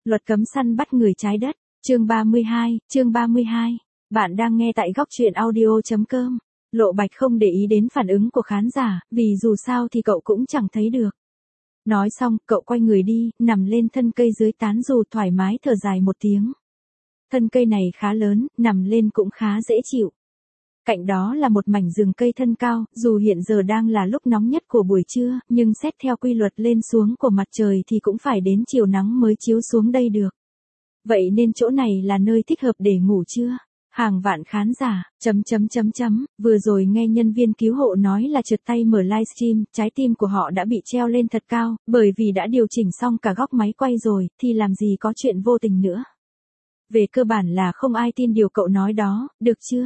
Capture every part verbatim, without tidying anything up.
Luật cấm săn bắt người trái đất, chương ba mươi hai, chương ba mươi hai. Bạn đang nghe tại góc truyện audio chấm com. Lộ Bạch không để ý đến phản ứng của khán giả, vì dù sao thì cậu cũng chẳng thấy được. Nói xong, cậu quay người đi, nằm lên thân cây dưới tán dù thoải mái thở dài một tiếng. Thân cây này khá lớn, nằm lên cũng khá dễ chịu. Cạnh đó là một mảnh rừng cây thân cao, dù hiện giờ đang là lúc nóng nhất của buổi trưa, nhưng xét theo quy luật lên xuống của mặt trời thì cũng phải đến chiều nắng mới chiếu xuống đây được. Vậy nên chỗ này là nơi thích hợp để ngủ trưa. Hàng vạn khán giả, chấm chấm chấm chấm, vừa rồi nghe nhân viên cứu hộ nói là trượt tay mở livestream, trái tim của họ đã bị treo lên thật cao, bởi vì đã điều chỉnh xong cả góc máy quay rồi, thì làm gì có chuyện vô tình nữa. Về cơ bản là không ai tin điều cậu nói đó, được chưa?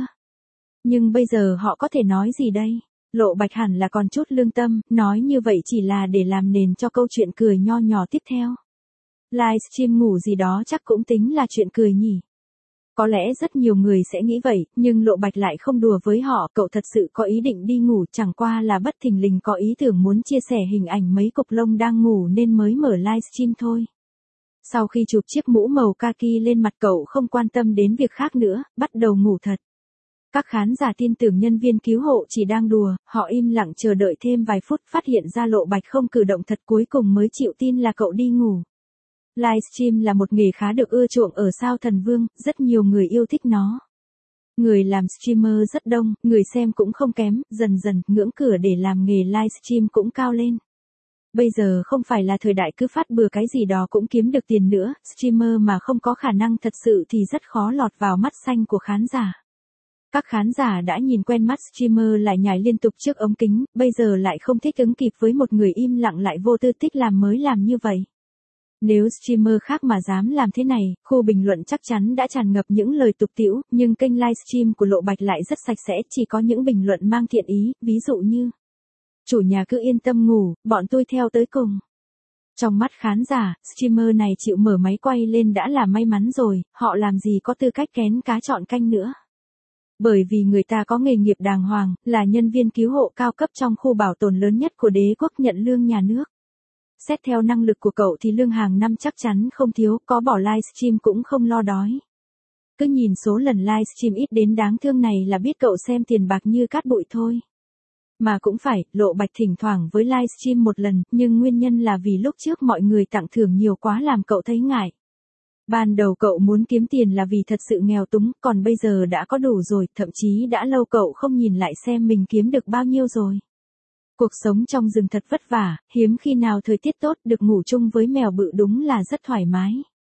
Nhưng bây giờ họ có thể nói gì đây? Lộ Bạch hẳn là còn chút lương tâm, nói như vậy chỉ là để làm nền cho câu chuyện cười nho nhỏ tiếp theo. Livestream ngủ gì đó chắc cũng tính là chuyện cười nhỉ. Có lẽ rất nhiều người sẽ nghĩ vậy, nhưng Lộ Bạch lại không đùa với họ, cậu thật sự có ý định đi ngủ, chẳng qua là bất thình lình có ý tưởng muốn chia sẻ hình ảnh mấy cục lông đang ngủ nên mới mở livestream thôi. Sau khi chụp chiếc mũ màu kaki lên mặt cậu không quan tâm đến việc khác nữa, bắt đầu ngủ thật. Các khán giả tin tưởng nhân viên cứu hộ chỉ đang đùa, họ im lặng chờ đợi thêm vài phút, phát hiện ra Lộ Bạch không cử động thật, cuối cùng mới chịu tin là cậu đi ngủ. Livestream là một nghề khá được ưa chuộng ở Sao Thần Vương, rất nhiều người yêu thích nó. Người làm streamer rất đông, người xem cũng không kém, dần dần, ngưỡng cửa để làm nghề livestream cũng cao lên. Bây giờ không phải là thời đại cứ phát bừa cái gì đó cũng kiếm được tiền nữa, streamer mà không có khả năng thật sự thì rất khó lọt vào mắt xanh của khán giả. Các khán giả đã nhìn quen mắt streamer lại nhảy liên tục trước ống kính, bây giờ lại không thích ứng kịp với một người im lặng lại vô tư tích làm mới làm như vậy. Nếu streamer khác mà dám làm thế này, khu bình luận chắc chắn đã tràn ngập những lời tục tĩu, nhưng kênh livestream của Lộ Bạch lại rất sạch sẽ, chỉ có những bình luận mang thiện ý, ví dụ như: chủ nhà cứ yên tâm ngủ, bọn tôi theo tới cùng. Trong mắt khán giả, streamer này chịu mở máy quay lên đã là may mắn rồi, họ làm gì có tư cách kén cá chọn canh nữa. Bởi vì người ta có nghề nghiệp đàng hoàng, là nhân viên cứu hộ cao cấp trong khu bảo tồn lớn nhất của đế quốc, nhận lương nhà nước. Xét theo năng lực của cậu thì lương hàng năm chắc chắn không thiếu, có bỏ livestream cũng không lo đói. Cứ nhìn số lần livestream ít đến đáng thương này là biết cậu xem tiền bạc như cát bụi thôi. Mà cũng phải, Lộ Bạch thỉnh thoảng với livestream một lần, nhưng nguyên nhân là vì lúc trước mọi người tặng thưởng nhiều quá làm cậu thấy ngại. Ban đầu cậu muốn kiếm tiền là vì thật sự nghèo túng, còn bây giờ đã có đủ rồi, thậm chí đã lâu cậu không nhìn lại xem mình kiếm được bao nhiêu rồi. Cuộc sống trong rừng thật vất vả, hiếm khi nào thời tiết tốt, được ngủ chung với mèo bự đúng là rất thoải mái.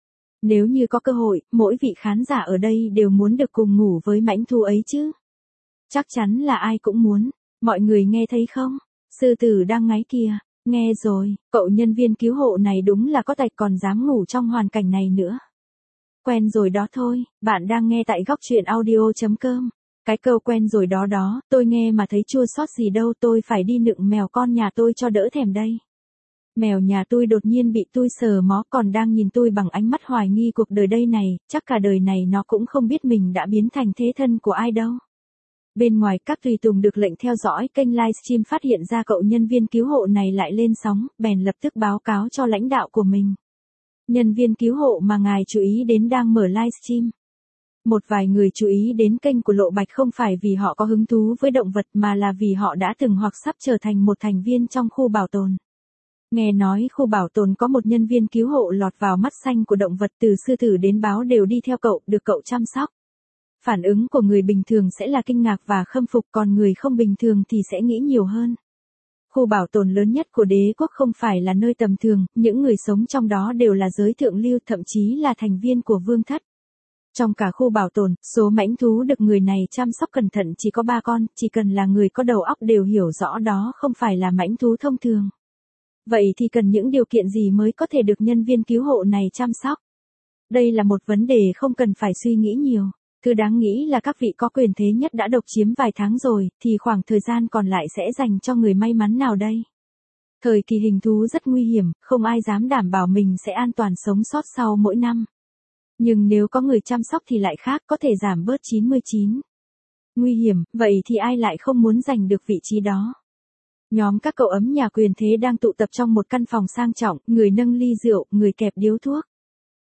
Nếu như có cơ hội, mỗi vị khán giả ở đây đều muốn được cùng ngủ với mãnh thú ấy chứ. Chắc chắn là ai cũng muốn. Mọi người nghe thấy không? Sư tử đang ngáy kìa. Nghe rồi, cậu nhân viên cứu hộ này đúng là có tài, còn dám ngủ trong hoàn cảnh này nữa. Quen rồi đó thôi, bạn đang nghe tại góc truyện audio chấm com. Cái câu quen rồi đó đó, tôi nghe mà thấy chua xót gì đâu, tôi phải đi nựng mèo con nhà tôi cho đỡ thèm đây. Mèo nhà tôi đột nhiên bị tôi sờ mó, còn đang nhìn tôi bằng ánh mắt hoài nghi cuộc đời đây này, chắc cả đời này nó cũng không biết mình đã biến thành thế thân của ai đâu. Bên ngoài, các tùy tùng được lệnh theo dõi kênh livestream phát hiện ra cậu nhân viên cứu hộ này lại lên sóng, bèn lập tức báo cáo cho lãnh đạo của mình. Nhân viên cứu hộ mà ngài chú ý đến đang mở livestream. Một vài người chú ý đến kênh của Lộ Bạch không phải vì họ có hứng thú với động vật mà là vì họ đã từng hoặc sắp trở thành một thành viên trong khu bảo tồn. Nghe nói khu bảo tồn có một nhân viên cứu hộ lọt vào mắt xanh của động vật, từ sư tử đến báo đều đi theo cậu, được cậu chăm sóc. Phản ứng của người bình thường sẽ là kinh ngạc và khâm phục, còn người không bình thường thì sẽ nghĩ nhiều hơn. Khu bảo tồn lớn nhất của đế quốc không phải là nơi tầm thường, những người sống trong đó đều là giới thượng lưu, thậm chí là thành viên của vương thất. Trong cả khu bảo tồn, số mãnh thú được người này chăm sóc cẩn thận chỉ có ba con, chỉ cần là người có đầu óc đều hiểu rõ đó không phải là mãnh thú thông thường. Vậy thì cần những điều kiện gì mới có thể được nhân viên cứu hộ này chăm sóc? Đây là một vấn đề không cần phải suy nghĩ nhiều. Thứ đáng nghĩ là các vị có quyền thế nhất đã độc chiếm vài tháng rồi, thì khoảng thời gian còn lại sẽ dành cho người may mắn nào đây? Thời kỳ hình thú rất nguy hiểm, không ai dám đảm bảo mình sẽ an toàn sống sót sau mỗi năm. Nhưng nếu có người chăm sóc thì lại khác, có thể giảm bớt chín mươi chín. Nguy hiểm, vậy thì ai lại không muốn giành được vị trí đó? Nhóm các cậu ấm nhà quyền thế đang tụ tập trong một căn phòng sang trọng, người nâng ly rượu, người kẹp điếu thuốc.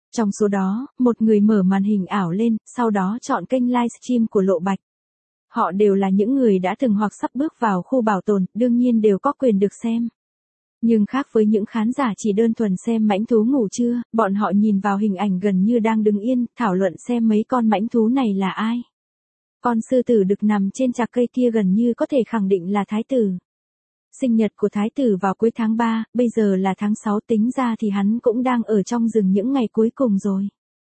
Trong số đó, một người mở màn hình ảo lên, sau đó chọn kênh livestream của Lộ Bạch. Họ đều là những người đã từng hoặc sắp bước vào khu bảo tồn, đương nhiên đều có quyền được xem. Nhưng khác với những khán giả chỉ đơn thuần xem mãnh thú ngủ trưa, bọn họ nhìn vào hình ảnh gần như đang đứng yên, thảo luận xem mấy con mãnh thú này là ai. Con sư tử đực nằm trên chạc cây kia gần như có thể khẳng định là thái tử. Sinh nhật của thái tử vào cuối tháng ba, bây giờ là tháng sáu, tính ra thì hắn cũng đang ở trong rừng những ngày cuối cùng rồi.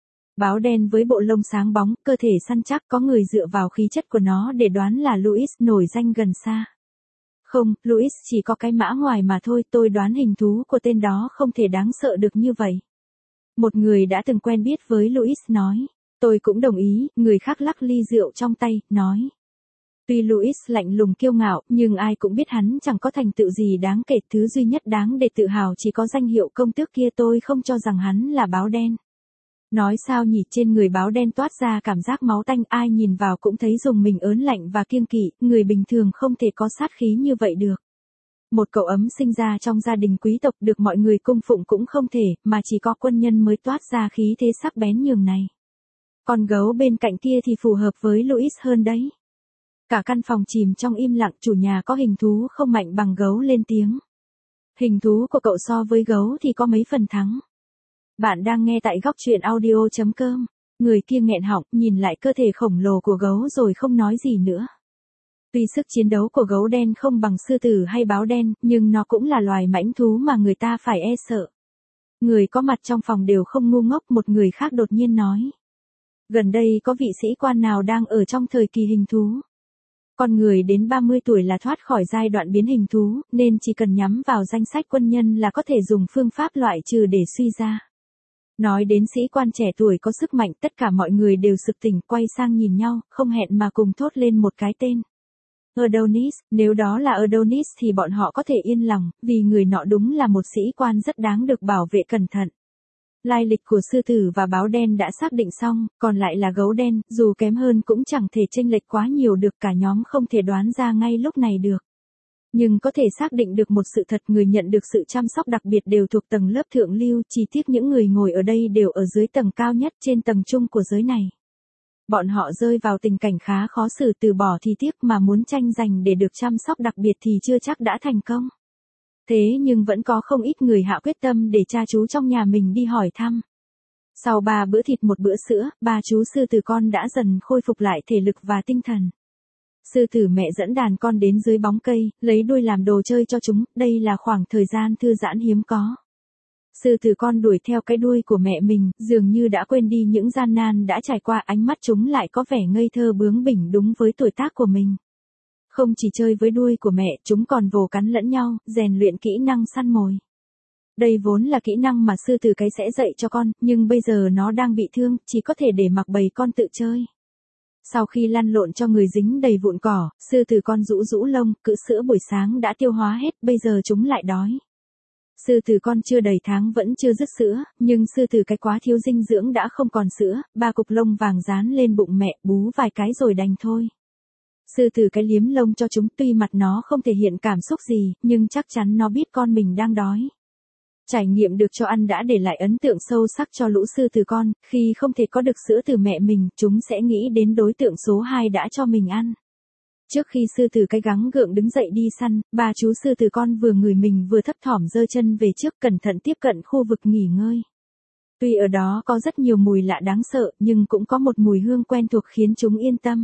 Báo đen với bộ lông sáng bóng, cơ thể săn chắc, có người dựa vào khí chất của nó để đoán là Louis, nổi danh gần xa. Không, Louis chỉ có cái mã ngoài mà thôi, tôi đoán hình thú của tên đó không thể đáng sợ được như vậy. Một người đã từng quen biết với Louis nói. Tôi cũng đồng ý, người khác lắc ly rượu trong tay, nói. Tuy Louis lạnh lùng kiêu ngạo, nhưng ai cũng biết hắn chẳng có thành tựu gì đáng kể, thứ duy nhất đáng để tự hào chỉ có danh hiệu công tước kia, tôi không cho rằng hắn là báo đen. Nói sao nhỉ, trên người báo đen toát ra cảm giác máu tanh, ai nhìn vào cũng thấy dùng mình ớn lạnh và kiêng kỵ, người bình thường không thể có sát khí như vậy được. Một cậu ấm sinh ra trong gia đình quý tộc được mọi người cung phụng cũng không thể, mà chỉ có quân nhân mới toát ra khí thế sắc bén nhường này. Con gấu bên cạnh kia thì phù hợp với Louis hơn đấy. Cả căn phòng chìm trong im lặng, chủ nhà có hình thú không mạnh bằng gấu lên tiếng. Hình thú của cậu so với gấu thì có mấy phần thắng. Bạn đang nghe tại góc truyện audio chấm com. Người kia nghẹn họng, nhìn lại cơ thể khổng lồ của gấu rồi không nói gì nữa. Tuy sức chiến đấu của gấu đen không bằng sư tử hay báo đen, nhưng nó cũng là loài mãnh thú mà người ta phải e sợ. Người có mặt trong phòng đều không ngu ngốc, một người khác đột nhiên nói. Gần đây có vị sĩ quan nào đang ở trong thời kỳ hình thú? Con người đến ba mươi tuổi là thoát khỏi giai đoạn biến hình thú, nên chỉ cần nhắm vào danh sách quân nhân là có thể dùng phương pháp loại trừ để suy ra. Nói đến sĩ quan trẻ tuổi có sức mạnh, tất cả mọi người đều sực tỉnh, quay sang nhìn nhau, không hẹn mà cùng thốt lên một cái tên. Adonis, nếu đó là Adonis thì bọn họ có thể yên lòng, vì người nọ đúng là một sĩ quan rất đáng được bảo vệ cẩn thận. Lai lịch của sư tử và báo đen đã xác định xong, còn lại là gấu đen, dù kém hơn cũng chẳng thể chênh lệch quá nhiều được, cả nhóm không thể đoán ra ngay lúc này được. Nhưng có thể xác định được một sự thật, người nhận được sự chăm sóc đặc biệt đều thuộc tầng lớp thượng lưu, chỉ tiếc những người ngồi ở đây đều ở dưới tầng cao nhất trên tầng trung của giới này. Bọn họ rơi vào tình cảnh khá khó xử, từ bỏ thì tiếc mà muốn tranh giành để được chăm sóc đặc biệt thì chưa chắc đã thành công. Thế nhưng vẫn có không ít người hạ quyết tâm để cha chú trong nhà mình đi hỏi thăm. Sau ba bữa thịt một bữa sữa, ba chú sư tử con đã dần khôi phục lại thể lực và tinh thần. Sư tử mẹ dẫn đàn con đến dưới bóng cây, lấy đuôi làm đồ chơi cho chúng, đây là khoảng thời gian thư giãn hiếm có. Sư tử con đuổi theo cái đuôi của mẹ mình, dường như đã quên đi những gian nan đã trải qua, ánh mắt chúng lại có vẻ ngây thơ bướng bỉnh đúng với tuổi tác của mình. Không chỉ chơi với đuôi của mẹ, chúng còn vồ cắn lẫn nhau, rèn luyện kỹ năng săn mồi. Đây vốn là kỹ năng mà sư tử cái sẽ dạy cho con, nhưng bây giờ nó đang bị thương, chỉ có thể để mặc bầy con tự chơi. Sau khi lăn lộn cho người dính đầy vụn cỏ, sư tử con rũ rũ lông, cữ sữa buổi sáng đã tiêu hóa hết, bây giờ chúng lại đói. Sư tử con chưa đầy tháng vẫn chưa dứt sữa, nhưng sư tử cái quá thiếu dinh dưỡng đã không còn sữa, ba cục lông vàng dán lên bụng mẹ, bú vài cái rồi đành thôi. Sư tử cái liếm lông cho chúng, tuy mặt nó không thể hiện cảm xúc gì, nhưng chắc chắn nó biết con mình đang đói. Trải nghiệm được cho ăn đã để lại ấn tượng sâu sắc cho lũ sư tử con, khi không thể có được sữa từ mẹ mình, chúng sẽ nghĩ đến đối tượng số hai đã cho mình ăn. Trước khi sư tử cái gắng gượng đứng dậy đi săn, ba chú sư tử con vừa ngửi mình vừa thấp thỏm giơ chân về trước, cẩn thận tiếp cận khu vực nghỉ ngơi. Tuy ở đó có rất nhiều mùi lạ đáng sợ, nhưng cũng có một mùi hương quen thuộc khiến chúng yên tâm.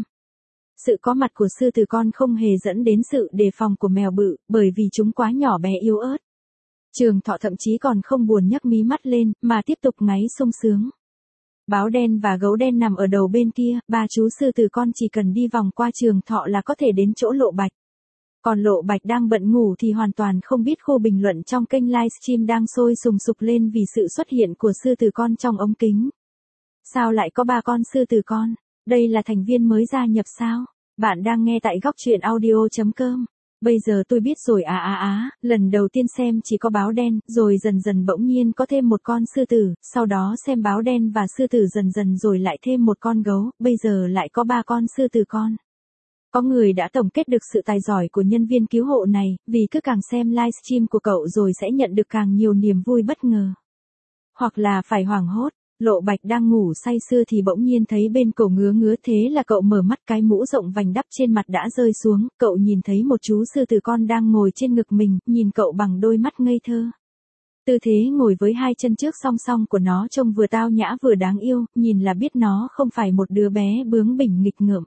Sự có mặt của sư tử con không hề dẫn đến sự đề phòng của mèo bự, bởi vì chúng quá nhỏ bé yếu ớt. Trường Thọ thậm chí còn không buồn nhấc mí mắt lên, mà tiếp tục ngáy sung sướng. Báo đen và gấu đen nằm ở đầu bên kia, ba chú sư tử con chỉ cần đi vòng qua Trường Thọ là có thể đến chỗ Lộ Bạch. Còn Lộ Bạch đang bận ngủ thì hoàn toàn không biết khu bình luận trong kênh livestream đang sôi sùng sục lên vì sự xuất hiện của sư tử con trong ống kính. Sao lại có ba con sư tử con? Đây là thành viên mới gia nhập sao? Bạn đang nghe tại góc truyện audio chấm com. Bây giờ tôi biết rồi à à á, lần đầu tiên xem chỉ có báo đen, rồi dần dần bỗng nhiên có thêm một con sư tử, sau đó xem báo đen và sư tử dần dần rồi lại thêm một con gấu, bây giờ lại có ba con sư tử con. Có người đã tổng kết được sự tài giỏi của nhân viên cứu hộ này, vì cứ càng xem livestream của cậu rồi sẽ nhận được càng nhiều niềm vui bất ngờ. Hoặc là phải hoảng hốt. Lộ Bạch đang ngủ say sưa thì bỗng nhiên thấy bên cổ ngứa ngứa, thế là cậu mở mắt, cái mũ rộng vành đắp trên mặt đã rơi xuống, cậu nhìn thấy một chú sư tử con đang ngồi trên ngực mình, nhìn cậu bằng đôi mắt ngây thơ. Tư thế ngồi với hai chân trước song song của nó trông vừa tao nhã vừa đáng yêu, nhìn là biết nó không phải một đứa bé bướng bỉnh nghịch ngợm.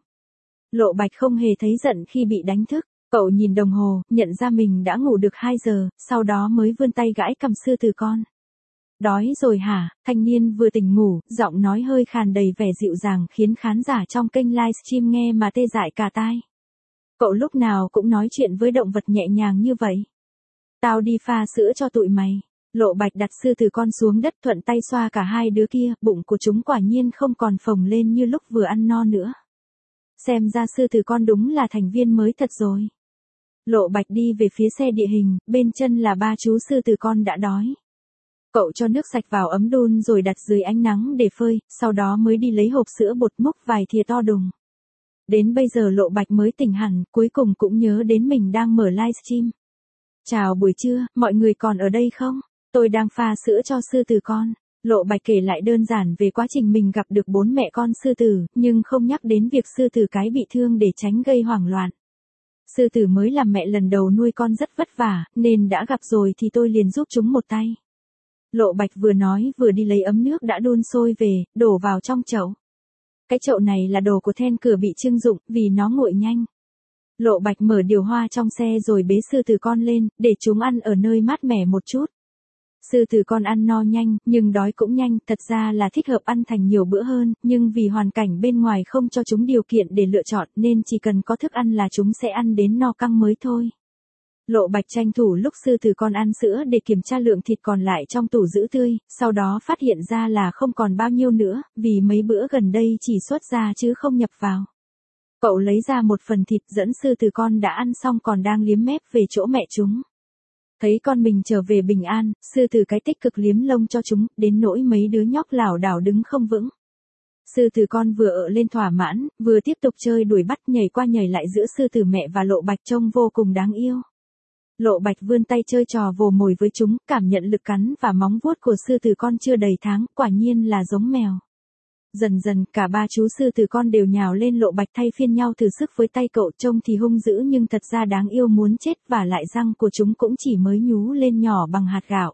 Lộ Bạch không hề thấy giận khi bị đánh thức, cậu nhìn đồng hồ, nhận ra mình đã ngủ được hai giờ, sau đó mới vươn tay gãi cầm sư tử con. Đói rồi hả? Thanh niên vừa tỉnh ngủ, giọng nói hơi khàn đầy vẻ dịu dàng khiến khán giả trong kênh livestream nghe mà tê dại cả tai. Cậu lúc nào cũng nói chuyện với động vật nhẹ nhàng như vậy. Tao đi pha sữa cho tụi mày. Lộ Bạch đặt sư tử con xuống đất, thuận tay xoa cả hai đứa kia, bụng của chúng quả nhiên không còn phồng lên như lúc vừa ăn no nữa. Xem ra sư tử con đúng là thành viên mới thật rồi. Lộ Bạch đi về phía xe địa hình, bên chân là ba chú sư tử con đã đói. Cậu cho nước sạch vào ấm đun rồi đặt dưới ánh nắng để phơi, sau đó mới đi lấy hộp sữa bột múc vài thìa to đùng. Đến bây giờ Lộ Bạch mới tỉnh hẳn, cuối cùng cũng nhớ đến mình đang mở livestream. Chào buổi trưa, mọi người còn ở đây không? Tôi đang pha sữa cho sư tử con. Lộ Bạch kể lại đơn giản về quá trình mình gặp được bốn mẹ con sư tử, nhưng không nhắc đến việc sư tử cái bị thương để tránh gây hoảng loạn. Sư tử mới làm mẹ lần đầu nuôi con rất vất vả, nên đã gặp rồi thì tôi liền giúp chúng một tay. Lộ Bạch vừa nói vừa đi lấy ấm nước đã đun sôi về, đổ vào trong chậu. Cái chậu này là đồ của then cửa bị trưng dụng, vì nó nguội nhanh. Lộ Bạch mở điều hòa trong xe rồi bế sư tử con lên, để chúng ăn ở nơi mát mẻ một chút. Sư tử con ăn no nhanh, nhưng đói cũng nhanh, thật ra là thích hợp ăn thành nhiều bữa hơn, nhưng vì hoàn cảnh bên ngoài không cho chúng điều kiện để lựa chọn nên chỉ cần có thức ăn là chúng sẽ ăn đến no căng mới thôi. Lộ Bạch tranh thủ lúc sư tử con ăn sữa để kiểm tra lượng thịt còn lại trong tủ giữ tươi, sau đó phát hiện ra là không còn bao nhiêu nữa, vì mấy bữa gần đây chỉ xuất ra chứ không nhập vào. Cậu lấy ra một phần thịt dẫn sư tử con đã ăn xong còn đang liếm mép về chỗ mẹ chúng. Thấy con mình trở về bình an, sư tử cái tích cực liếm lông cho chúng, đến nỗi mấy đứa nhóc lảo đảo đứng không vững. Sư tử con vừa ợ lên thỏa mãn, vừa tiếp tục chơi đuổi bắt nhảy qua nhảy lại giữa sư tử mẹ và Lộ Bạch trông vô cùng đáng yêu. Lộ Bạch vươn tay chơi trò vồ mồi với chúng, cảm nhận lực cắn và móng vuốt của sư tử con chưa đầy tháng, quả nhiên là giống mèo. Dần dần, cả ba chú sư tử con đều nhào lên Lộ Bạch thay phiên nhau thử sức với tay cậu, trông thì hung dữ nhưng thật ra đáng yêu muốn chết, và lại răng của chúng cũng chỉ mới nhú lên nhỏ bằng hạt gạo.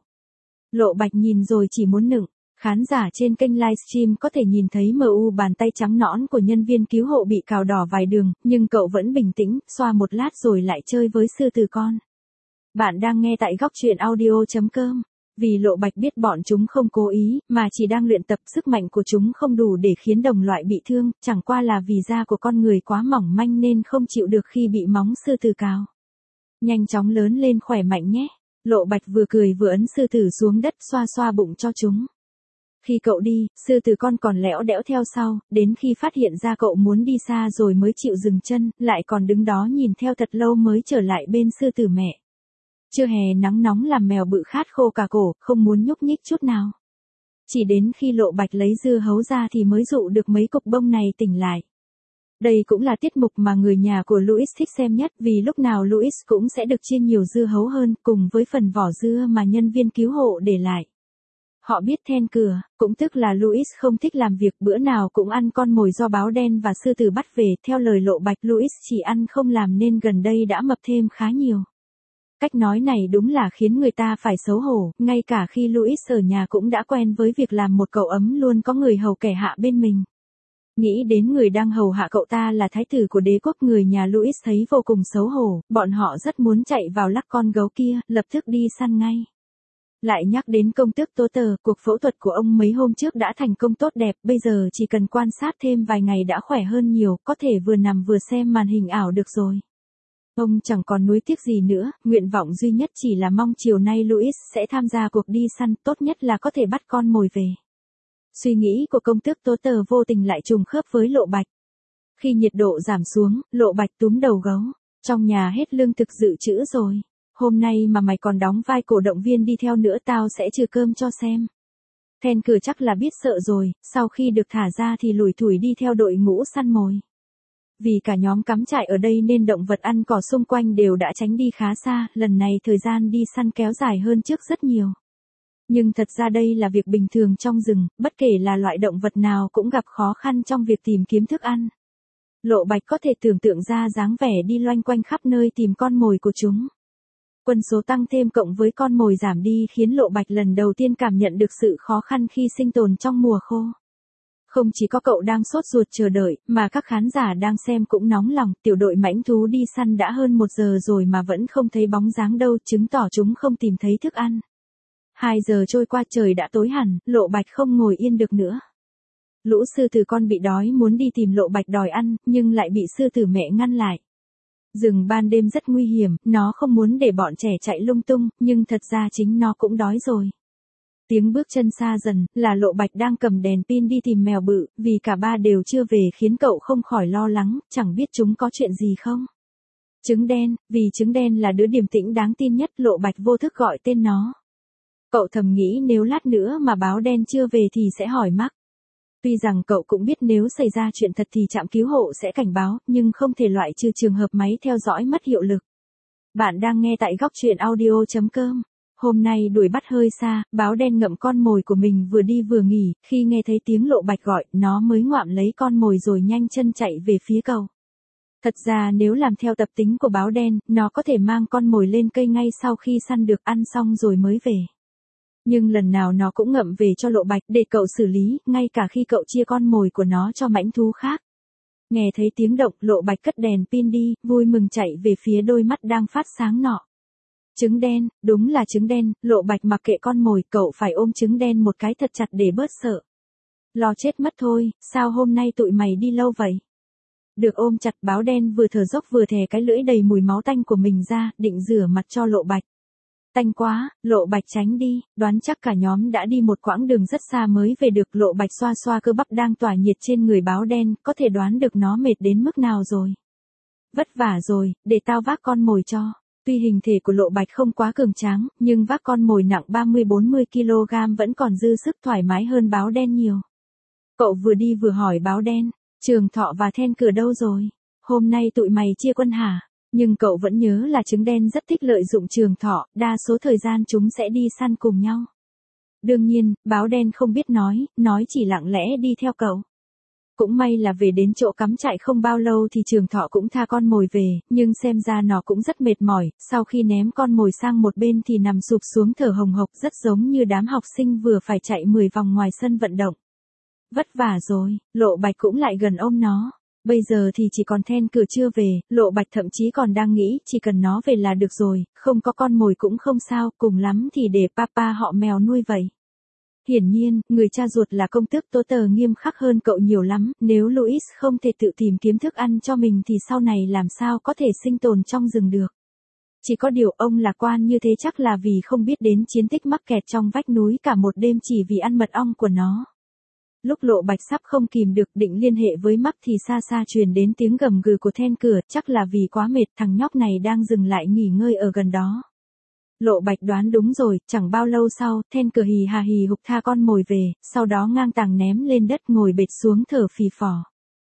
Lộ Bạch nhìn rồi chỉ muốn nựng. Khán giả trên kênh livestream có thể nhìn thấy mờ u bàn tay trắng nõn của nhân viên cứu hộ bị cào đỏ vài đường, nhưng cậu vẫn bình tĩnh, xoa một lát rồi lại chơi với sư tử con. Bạn đang nghe tại góc truyện audio chấm com. Vì Lộ Bạch biết bọn chúng không cố ý, mà chỉ đang luyện tập, sức mạnh của chúng không đủ để khiến đồng loại bị thương, chẳng qua là vì da của con người quá mỏng manh nên không chịu được khi bị móng sư tử cào. Nhanh chóng lớn lên khỏe mạnh nhé. Lộ Bạch vừa cười vừa ấn sư tử xuống đất xoa xoa bụng cho chúng. Khi cậu đi, sư tử con còn lẽo đẽo theo sau, đến khi phát hiện ra cậu muốn đi xa rồi mới chịu dừng chân, lại còn đứng đó nhìn theo thật lâu mới trở lại bên sư tử mẹ. Trưa hè nắng nóng làm mèo bự khát khô cả cổ, không muốn nhúc nhích chút nào. Chỉ đến khi Lộ Bạch lấy dưa hấu ra thì mới dụ được mấy cục bông này tỉnh lại. Đây cũng là tiết mục mà người nhà của Louis thích xem nhất, vì lúc nào Louis cũng sẽ được chia nhiều dưa hấu hơn, cùng với phần vỏ dưa mà nhân viên cứu hộ để lại. Họ biết then cửa, cũng tức là Louis không thích làm việc, bữa nào cũng ăn con mồi do báo đen và sư tử bắt về, theo lời Lộ Bạch Louis chỉ ăn không làm nên gần đây đã mập thêm khá nhiều. Cách nói này đúng là khiến người ta phải xấu hổ, ngay cả khi Louis ở nhà cũng đã quen với việc làm một cậu ấm luôn có người hầu kẻ hạ bên mình. Nghĩ đến người đang hầu hạ cậu ta là thái tử của đế quốc, người nhà Louis thấy vô cùng xấu hổ, bọn họ rất muốn chạy vào lắc con gấu kia, lập tức đi săn ngay. Lại nhắc đến công tước Tố Tờ, cuộc phẫu thuật của ông mấy hôm trước đã thành công tốt đẹp, bây giờ chỉ cần quan sát thêm vài ngày đã khỏe hơn nhiều, có thể vừa nằm vừa xem màn hình ảo được rồi. Ông chẳng còn nuối tiếc gì nữa, nguyện vọng duy nhất chỉ là mong chiều nay Louis sẽ tham gia cuộc đi săn, tốt nhất là có thể bắt con mồi về. Suy nghĩ của công tước Tố Tờ vô tình lại trùng khớp với Lộ Bạch. Khi nhiệt độ giảm xuống, Lộ Bạch túm đầu gấu. Trong nhà hết lương thực dự trữ rồi. Hôm nay mà mày còn đóng vai cổ động viên đi theo nữa tao sẽ trừ cơm cho xem. Then cửa chắc là biết sợ rồi, sau khi được thả ra thì lủi thủi đi theo đội ngũ săn mồi. Vì cả nhóm cắm trại ở đây nên động vật ăn cỏ xung quanh đều đã tránh đi khá xa, lần này thời gian đi săn kéo dài hơn trước rất nhiều. Nhưng thật ra đây là việc bình thường trong rừng, bất kể là loại động vật nào cũng gặp khó khăn trong việc tìm kiếm thức ăn. Lộ Bạch có thể tưởng tượng ra dáng vẻ đi loanh quanh khắp nơi tìm con mồi của chúng. Quân số tăng thêm cộng với con mồi giảm đi khiến Lộ Bạch lần đầu tiên cảm nhận được sự khó khăn khi sinh tồn trong mùa khô. Không chỉ có cậu đang sốt ruột chờ đợi, mà các khán giả đang xem cũng nóng lòng, tiểu đội mãnh thú đi săn đã hơn một giờ rồi mà vẫn không thấy bóng dáng đâu, chứng tỏ chúng không tìm thấy thức ăn. Hai giờ trôi qua trời đã tối hẳn, Lộ Bạch không ngồi yên được nữa. Lũ sư tử con bị đói muốn đi tìm Lộ Bạch đòi ăn, nhưng lại bị sư tử mẹ ngăn lại. Rừng ban đêm rất nguy hiểm, nó không muốn để bọn trẻ chạy lung tung, nhưng thật ra chính nó cũng đói rồi. Tiếng bước chân xa dần, là Lộ Bạch đang cầm đèn pin đi tìm mèo bự, vì cả ba đều chưa về khiến cậu không khỏi lo lắng, chẳng biết chúng có chuyện gì không. Trứng đen, vì trứng đen là đứa điềm tĩnh đáng tin nhất, Lộ Bạch vô thức gọi tên nó. Cậu thầm nghĩ nếu lát nữa mà báo đen chưa về thì sẽ hỏi mắc. Tuy rằng cậu cũng biết nếu xảy ra chuyện thật thì trạm cứu hộ sẽ cảnh báo, nhưng không thể loại trừ trường hợp máy theo dõi mất hiệu lực. Bạn đang nghe tại góc truyện audio chấm com. Hôm nay đuổi bắt hơi xa, báo đen ngậm con mồi của mình vừa đi vừa nghỉ, khi nghe thấy tiếng Lộ Bạch gọi, nó mới ngoạm lấy con mồi rồi nhanh chân chạy về phía cậu. Thật ra nếu làm theo tập tính của báo đen, nó có thể mang con mồi lên cây ngay sau khi săn được ăn xong rồi mới về. Nhưng lần nào nó cũng ngậm về cho Lộ Bạch để cậu xử lý, ngay cả khi cậu chia con mồi của nó cho mãnh thú khác. Nghe thấy tiếng động, Lộ Bạch cất đèn pin đi, vui mừng chạy về phía đôi mắt đang phát sáng nọ. Trứng đen, đúng là trứng đen, Lộ Bạch mặc kệ con mồi, cậu phải ôm trứng đen một cái thật chặt để bớt sợ. Lo chết mất thôi, sao hôm nay tụi mày đi lâu vậy? Được ôm chặt, báo đen vừa thở dốc vừa thè cái lưỡi đầy mùi máu tanh của mình ra, định rửa mặt cho Lộ Bạch. Tanh quá, Lộ Bạch tránh đi, đoán chắc cả nhóm đã đi một quãng đường rất xa mới về được. Lộ Bạch xoa xoa cơ bắp đang tỏa nhiệt trên người báo đen, có thể đoán được nó mệt đến mức nào rồi. Vất vả rồi, để tao vác con mồi cho. Tuy hình thể của Lộ Bạch không quá cường tráng, nhưng vác con mồi nặng ba mươi bốn mươi ki lô gam vẫn còn dư sức, thoải mái hơn báo đen nhiều. Cậu vừa đi vừa hỏi báo đen, Trường Thọ và Then Cửa đâu rồi? Hôm nay tụi mày chia quân hả? Nhưng cậu vẫn nhớ là trứng đen rất thích lợi dụng Trường Thọ, đa số thời gian chúng sẽ đi săn cùng nhau. Đương nhiên, báo đen không biết nói, nói chỉ lặng lẽ đi theo cậu. Cũng may là về đến chỗ cắm trại không bao lâu thì Trường Thọ cũng tha con mồi về, nhưng xem ra nó cũng rất mệt mỏi, sau khi ném con mồi sang một bên thì nằm sụp xuống thở hồng hộc, rất giống như đám học sinh vừa phải chạy mười vòng ngoài sân vận động. Vất vả rồi, Lộ Bạch cũng lại gần ôm nó. Bây giờ thì chỉ còn Then Cửa chưa về, Lộ Bạch thậm chí còn đang nghĩ chỉ cần nó về là được rồi, không có con mồi cũng không sao, cùng lắm thì để papa họ mèo nuôi vậy. Hiển nhiên, người cha ruột là công tước Tố Tờ nghiêm khắc hơn cậu nhiều lắm, nếu Louis không thể tự tìm kiếm thức ăn cho mình thì sau này làm sao có thể sinh tồn trong rừng được. Chỉ có điều ông lạc quan như thế chắc là vì không biết đến chiến tích mắc kẹt trong vách núi cả một đêm chỉ vì ăn mật ong của nó. Lúc Lộ Bạch sắp không kìm được định liên hệ với Mắc thì xa xa truyền đến tiếng gầm gừ của Then Cửa, chắc là vì quá mệt thằng nhóc này đang dừng lại nghỉ ngơi ở gần đó. Lộ Bạch đoán đúng rồi, chẳng bao lâu sau, Then Cửa hì hà hì hục tha con mồi về, sau đó ngang tàng ném lên đất ngồi bệt xuống thở phì phò.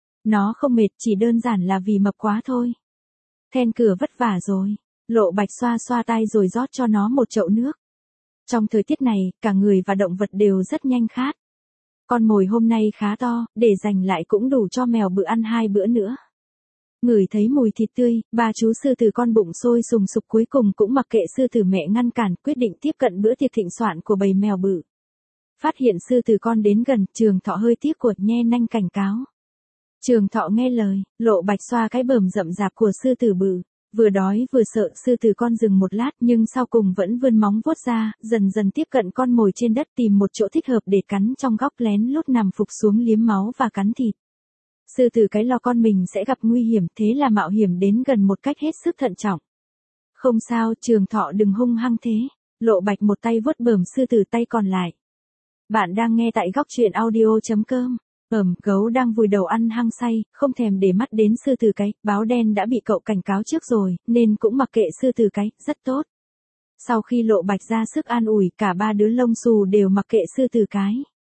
Nó không mệt, chỉ đơn giản là vì mập quá thôi. Then Cửa vất vả rồi. Lộ Bạch xoa xoa tay rồi rót cho nó một chậu nước. Trong thời tiết này, cả người và động vật đều rất nhanh khát. Con mồi hôm nay khá to, để dành lại cũng đủ cho mèo bự ăn hai bữa nữa. Ngửi thấy mùi thịt tươi, ba chú sư tử con bụng sôi sùng sục cuối cùng cũng mặc kệ sư tử mẹ ngăn cản, quyết định tiếp cận bữa tiệc thịnh soạn của bầy mèo bự. Phát hiện sư tử con đến gần, Trường Thọ hơi tiếc của nhe nanh cảnh cáo. Trường Thọ nghe lời, Lộ Bạch xoa cái bờm rậm rạp của sư tử bự. Vừa đói vừa sợ, sư tử con dừng một lát nhưng sau cùng vẫn vươn móng vuốt ra, dần dần tiếp cận con mồi trên đất, tìm một chỗ thích hợp để cắn, trong góc lén lút nằm phục xuống liếm máu và cắn thịt. Sư tử cái lo con mình sẽ gặp nguy hiểm, thế là mạo hiểm đến gần một cách hết sức thận trọng. Không sao, Trường Thọ đừng hung hăng thế. Lộ Bạch một tay vuốt bờm sư tử, tay còn lại. Bạn đang nghe tại góc truyện audio chấm com. Ẩm, gấu đang vùi đầu ăn hăng say, không thèm để mắt đến sư tử cái, báo đen đã bị cậu cảnh cáo trước rồi, nên cũng mặc kệ sư tử cái, rất tốt. Sau khi Lộ Bạch ra sức an ủi, cả ba đứa lông xù đều mặc kệ sư tử cái.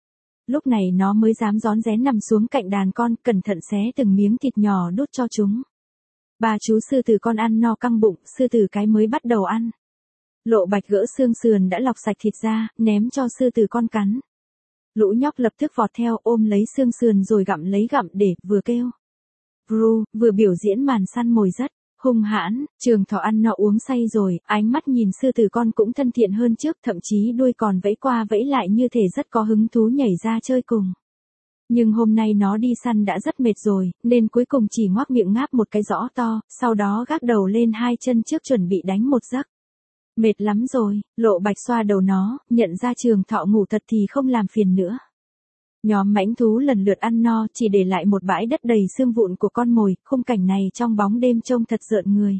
Lúc này nó mới dám rón rén nằm xuống cạnh đàn con, cẩn thận xé từng miếng thịt nhỏ đút cho chúng. Ba chú sư tử con ăn no căng bụng, sư tử cái mới bắt đầu ăn. Lộ Bạch gỡ xương sườn đã lọc sạch thịt ra, ném cho sư tử con cắn. Lũ nhóc lập tức vọt theo ôm lấy xương sườn rồi gặm lấy gặm để vừa kêu Bru, vừa biểu diễn màn săn mồi rất hung hãn. Trường Thọ ăn no uống say rồi, ánh mắt nhìn sư tử con cũng thân thiện hơn trước, thậm chí đuôi còn vẫy qua vẫy lại như thể rất có hứng thú nhảy ra chơi cùng. Nhưng hôm nay nó đi săn đã rất mệt rồi, nên cuối cùng chỉ ngoác miệng ngáp một cái rõ to, sau đó gác đầu lên hai chân trước chuẩn bị đánh một giấc. Mệt lắm rồi, Lộ Bạch xoa đầu nó, nhận ra Trường Thọ ngủ thật thì không làm phiền nữa. Nhóm mãnh thú lần lượt ăn no, chỉ để lại một bãi đất đầy xương vụn của con mồi, khung cảnh này trong bóng đêm trông thật rợn người.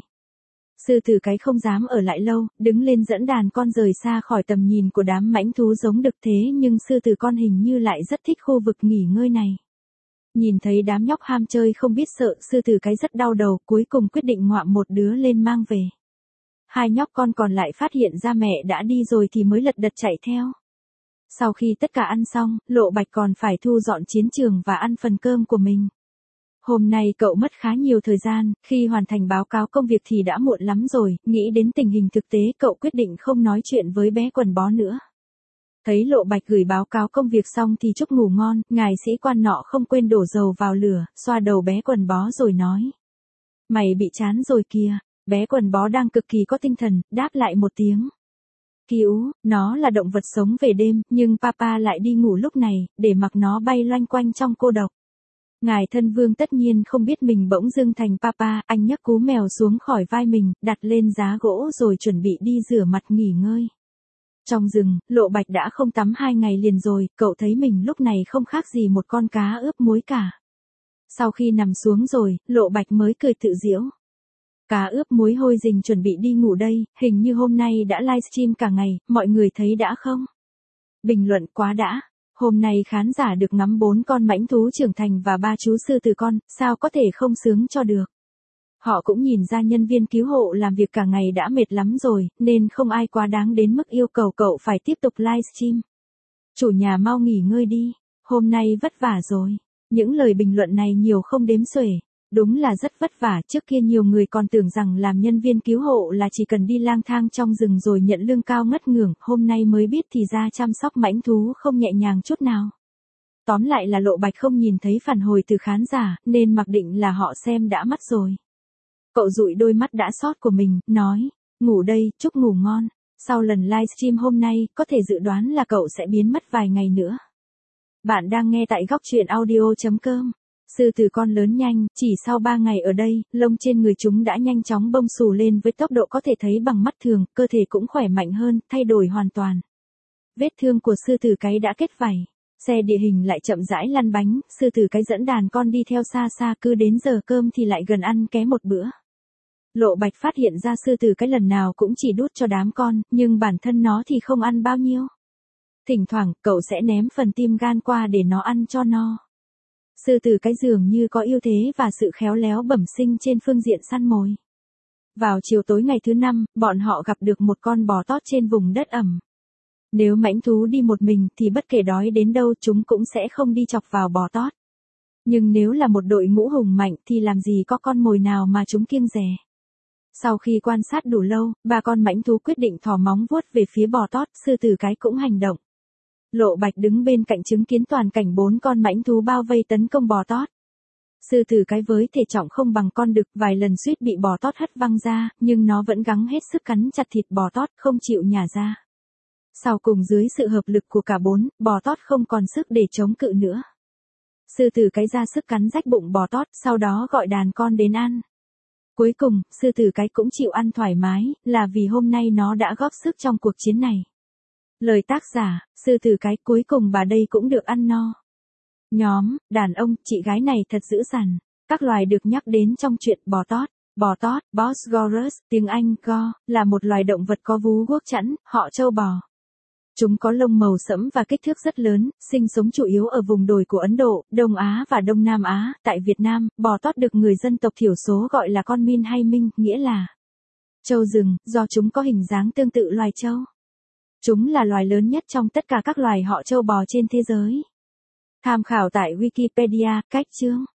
Sư tử cái không dám ở lại lâu, đứng lên dẫn đàn con rời xa khỏi tầm nhìn của đám mãnh thú giống đực thế, nhưng sư tử con hình như lại rất thích khu vực nghỉ ngơi này. Nhìn thấy đám nhóc ham chơi không biết sợ, sư tử cái rất đau đầu, cuối cùng quyết định ngoạm một đứa lên mang về. Hai nhóc con còn lại phát hiện ra mẹ đã đi rồi thì mới lật đật chạy theo. Sau khi tất cả ăn xong, Lộ Bạch còn phải thu dọn chiến trường và ăn phần cơm của mình. Hôm nay cậu mất khá nhiều thời gian, khi hoàn thành báo cáo công việc thì đã muộn lắm rồi, nghĩ đến tình hình thực tế cậu quyết định không nói chuyện với bé quần bó nữa. Thấy Lộ Bạch gửi báo cáo công việc xong thì chúc ngủ ngon, ngài sĩ quan nọ không quên đổ dầu vào lửa, xoa đầu bé quần bó rồi nói. Mày bị chán rồi kìa, bé quần bó đang cực kỳ có tinh thần, đáp lại một tiếng. Cứu, nó là động vật sống về đêm, nhưng papa lại đi ngủ lúc này, để mặc nó bay loanh quanh trong cô độc. Ngài thân vương tất nhiên không biết mình bỗng dưng thành papa, anh nhấc cú mèo xuống khỏi vai mình, đặt lên giá gỗ rồi chuẩn bị đi rửa mặt nghỉ ngơi. Trong rừng, Lộ Bạch đã không tắm hai ngày liền rồi, cậu thấy mình lúc này không khác gì một con cá ướp muối cả. Sau khi nằm xuống rồi, Lộ Bạch mới cười tự giễu. Cá ướp muối hôi rình chuẩn bị đi ngủ đây, hình như hôm nay đã livestream cả ngày, mọi người thấy đã không? Bình luận quá đã. Hôm nay khán giả được ngắm bốn con mãnh thú trưởng thành và ba chú sư tử con, sao có thể không sướng cho được. Họ cũng nhìn ra nhân viên cứu hộ làm việc cả ngày đã mệt lắm rồi, nên không ai quá đáng đến mức yêu cầu cậu phải tiếp tục livestream. Chủ nhà mau nghỉ ngơi đi, hôm nay vất vả rồi. Những lời bình luận này nhiều không đếm xuể. Đúng là rất vất vả, trước kia nhiều người còn tưởng rằng làm nhân viên cứu hộ là chỉ cần đi lang thang trong rừng rồi nhận lương cao ngất ngưởng, hôm nay mới biết thì ra chăm sóc mãnh thú không nhẹ nhàng chút nào. Tóm lại là Lộ Bạch không nhìn thấy phản hồi từ khán giả, nên mặc định là họ xem đã mất rồi. Cậu dụi đôi mắt đã sót của mình, nói, ngủ đây, chúc ngủ ngon. Sau lần livestream hôm nay, có thể dự đoán là cậu sẽ biến mất vài ngày nữa. Bạn đang nghe tại góc truyện audio chấm com. Sư tử con lớn nhanh, chỉ sau ba ngày ở đây, lông trên người chúng đã nhanh chóng bông xù lên với tốc độ có thể thấy bằng mắt thường, cơ thể cũng khỏe mạnh hơn, thay đổi hoàn toàn. Vết thương của sư tử cái đã kết vảy. Xe địa hình lại chậm rãi lăn bánh, sư tử cái dẫn đàn con đi theo xa xa, cứ đến giờ cơm thì lại gần ăn ké một bữa. Lộ Bạch phát hiện ra sư tử cái lần nào cũng chỉ đút cho đám con, nhưng bản thân nó thì không ăn bao nhiêu. Thỉnh thoảng, cậu sẽ ném phần tim gan qua để nó ăn cho no. Sư tử cái dường như có ưu thế và sự khéo léo bẩm sinh trên phương diện săn mồi. Vào chiều tối ngày thứ năm, bọn họ gặp được một con bò tót trên vùng đất ẩm. Nếu mãnh thú đi một mình thì bất kể đói đến đâu chúng cũng sẽ không đi chọc vào bò tót. Nhưng nếu là một đội ngũ hùng mạnh thì làm gì có con mồi nào mà chúng kiêng dè. Sau khi quan sát đủ lâu, ba con mãnh thú quyết định thò móng vuốt về phía bò tót, sư tử cái cũng hành động. Lộ Bạch đứng bên cạnh chứng kiến toàn cảnh bốn con mãnh thú bao vây tấn công bò tót. Sư tử cái với thể trọng không bằng con đực, vài lần suýt bị bò tót hất văng ra, nhưng nó vẫn gắng hết sức cắn chặt thịt bò tót, không chịu nhả ra. Sau cùng dưới sự hợp lực của cả bốn, bò tót không còn sức để chống cự nữa. Sư tử cái ra sức cắn rách bụng bò tót, sau đó gọi đàn con đến ăn. Cuối cùng, sư tử cái cũng chịu ăn thoải mái, là vì hôm nay nó đã góp sức trong cuộc chiến này. Lời tác giả, sư tử cái, cuối cùng bà đây cũng được ăn no. Nhóm, đàn ông, chị gái này thật dữ dằn. Các loài được nhắc đến trong chuyện bò tót. Bò tót, Bosgorus, tiếng Anh, go, là một loài động vật có vú guốc chẵn, họ trâu bò. Chúng có lông màu sẫm và kích thước rất lớn, sinh sống chủ yếu ở vùng đồi của Ấn Độ, Đông Á và Đông Nam Á. Tại Việt Nam, bò tót được người dân tộc thiểu số gọi là con min hay minh, nghĩa là trâu rừng, do chúng có hình dáng tương tự loài trâu. Chúng là loài lớn nhất trong tất cả các loài họ trâu bò trên thế giới. Tham khảo tại Wikipedia, cách chương.